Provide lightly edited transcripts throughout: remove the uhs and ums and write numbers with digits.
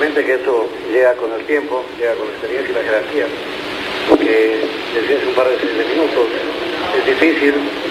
Obviamente que esto llega con el tiempo, llega con la experiencia y la jerarquía, porque desde hace un par de minutos es difícil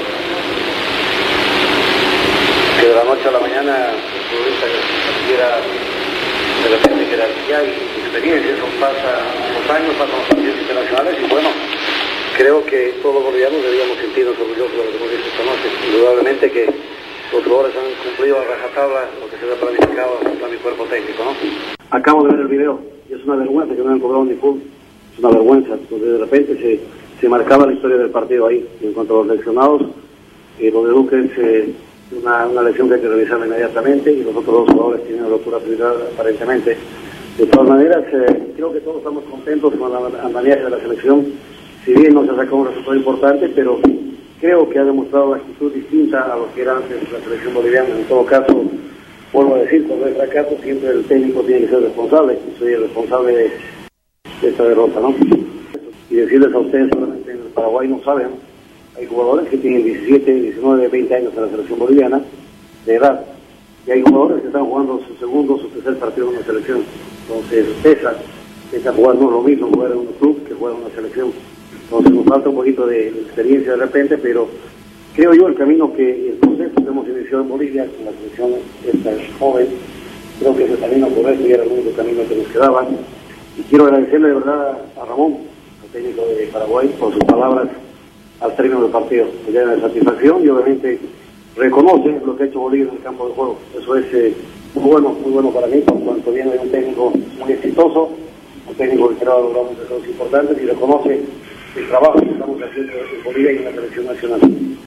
que de la noche a la mañana el futbolista adquiera de repente jerarquía y experiencia. Eso pasa los años, pasan los partidos internacionales y bueno, creo que todos los bolivianos deberíamos sentirnos orgullosos de lo que hemos visto esta noche. Indudablemente que los jugadores han cumplido a rajatabla lo que se había planificado a mi cuerpo técnico, ¿no? Acabo de ver el video y es una vergüenza que no hayan cobrado ni fútbol. Es una vergüenza, donde de repente se marcaba la historia del partido ahí. Y en cuanto a los lesionados, lo de Duque es una lesión que hay que revisarla inmediatamente y los otros dos jugadores tienen rotura cerebral aparentemente. De todas maneras, creo que todos estamos contentos con el andamiaje de la selección. Si bien no se ha sacado un resultado importante, pero creo que ha demostrado una actitud distinta a lo que era antes la selección boliviana. En todo caso, vuelvo a decir, cuando hay fracaso, siempre el técnico tiene que ser responsable. Y soy el responsable de esta derrota, ¿no? Y decirles a ustedes, solamente en el Paraguay no saben, hay jugadores que tienen 17, 19, 20 años en la selección boliviana de edad. Y hay jugadores que están jugando su segundo, su tercer partido en una selección. Entonces, pesa jugar no es lo mismo jugar en un club que jugar en una selección. Entonces nos falta un poquito de experiencia de repente, pero creo yo el camino el proceso que hemos iniciado en Bolivia con la selección esta joven, creo que ese camino correcto y era el único camino que nos quedaba. Y quiero agradecerle de verdad a Ramón, el técnico de Paraguay, por sus palabras al término del partido. Me llena de satisfacción y obviamente reconoce lo que ha hecho Bolivia en el campo de juego. Eso es muy bueno para mí, por cuanto viene de un técnico muy exitoso, un técnico que ha logrado muchas cosas importantes y reconoce el trabajo que estamos haciendo en Bolivia y en la selección nacional.